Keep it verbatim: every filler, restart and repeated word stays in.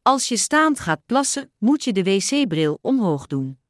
Als je staand gaat plassen, moet je de wc-bril omhoog doen.